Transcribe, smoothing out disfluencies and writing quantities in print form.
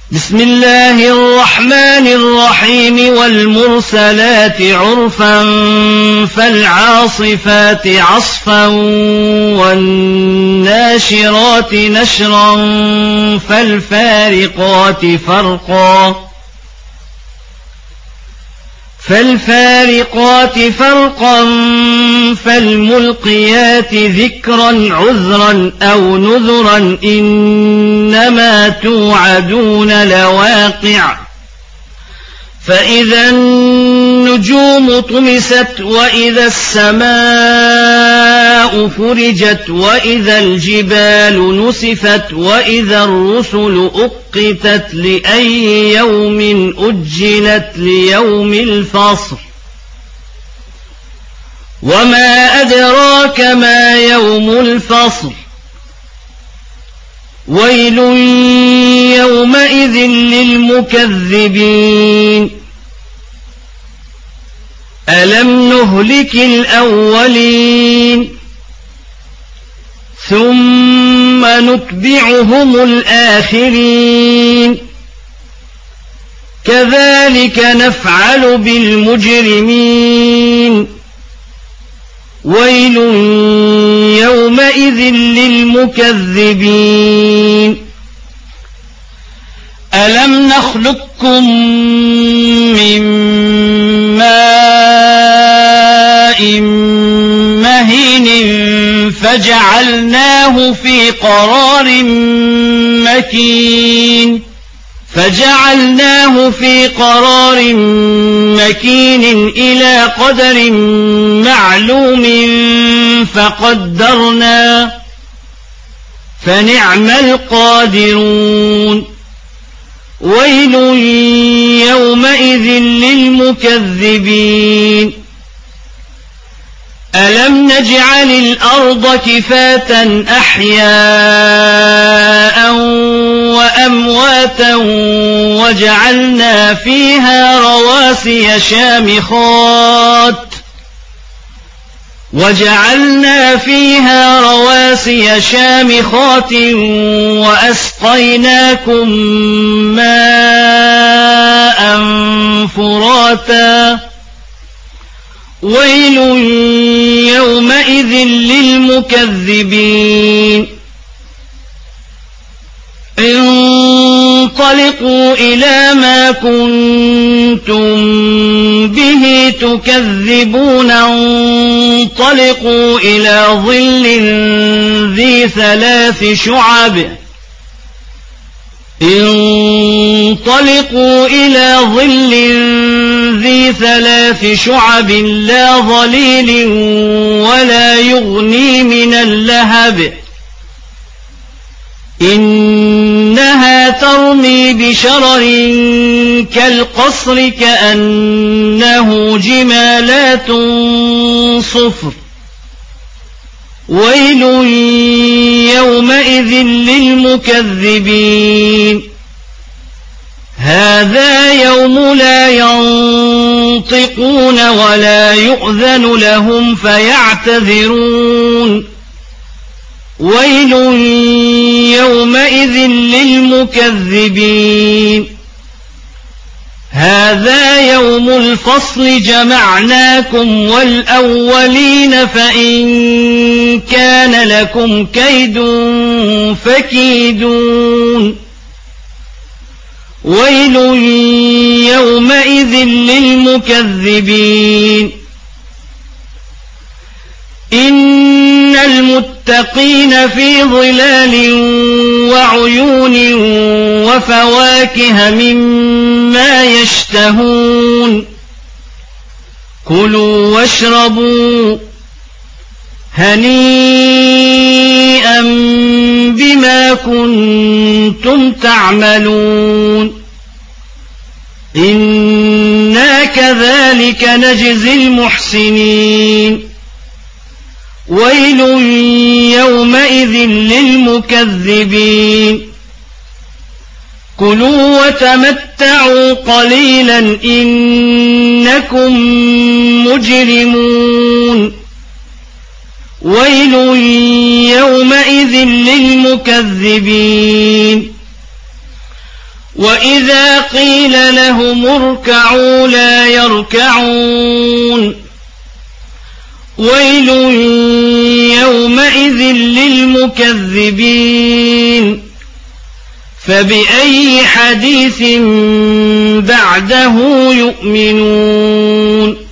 بسم الله الرحمن الرحيم والمرسلات عرفا فالعاصفات عصفا والناشرات نشرا فالفارقات فرقا فالملقيات ذكرا عذرا أو نذرا إنما توعدون لواقع فإذا النجوم طمست وإذا السماء فرجت وإذا الجبال نسفت وإذا الرسل أقتت لأي يوم أجلت ليوم الفصل وما أدراك ما يوم الفصل ويل يومئذ للمكذبين ألم نهلك الأولين ثم نتبعهم الآخرين كذلك نفعل بالمجرمين ويل يومئذ للمكذبين ألم نخلقكم من ماء مهين فجعلناه في قرار مكين إلى قدر معلوم فقدرنا فنعم القادرون ويل يومئذ للمكذبين ألم نجعل الأرض كفاة أحياء وأمواتا وجعلنا فيها رواسي شامخات وأسقيناكم ماء فراتا ويل يومئذ للمكذبين انطلقوا إلى ما كنتم به تكذبون انطلقوا إلى ظل ذي ثلاث شعب لا ظليل ولا يغني من اللهب إنها ترمي بشرر كالقصر كأنه جمالات صفر ويل يومئذ للمكذبين هذا يوم لا ينطقون ولا يؤذن لهم فيعتذرون ويل يومئذ للمكذبين هذا يوم الفصل جمعناكم والأولين فإن كان لكم كيد فكيدون ويل يومئذ للمكذبين إن المتقين في ظلال وعيون وفواكه مما يشتهون كلوا واشربوا هنيئا بما كنتم تعملون إنا كذلك نجزي المحسنين ويل يومئذ للمكذبين كلوا وتمتعوا قليلا إنكم مجرمون ويل يومئذ للمكذبين وإذا قيل لهم اركعوا لا يركعون ويل يومئذ للمكذبين فبأي حديث بعده يؤمنون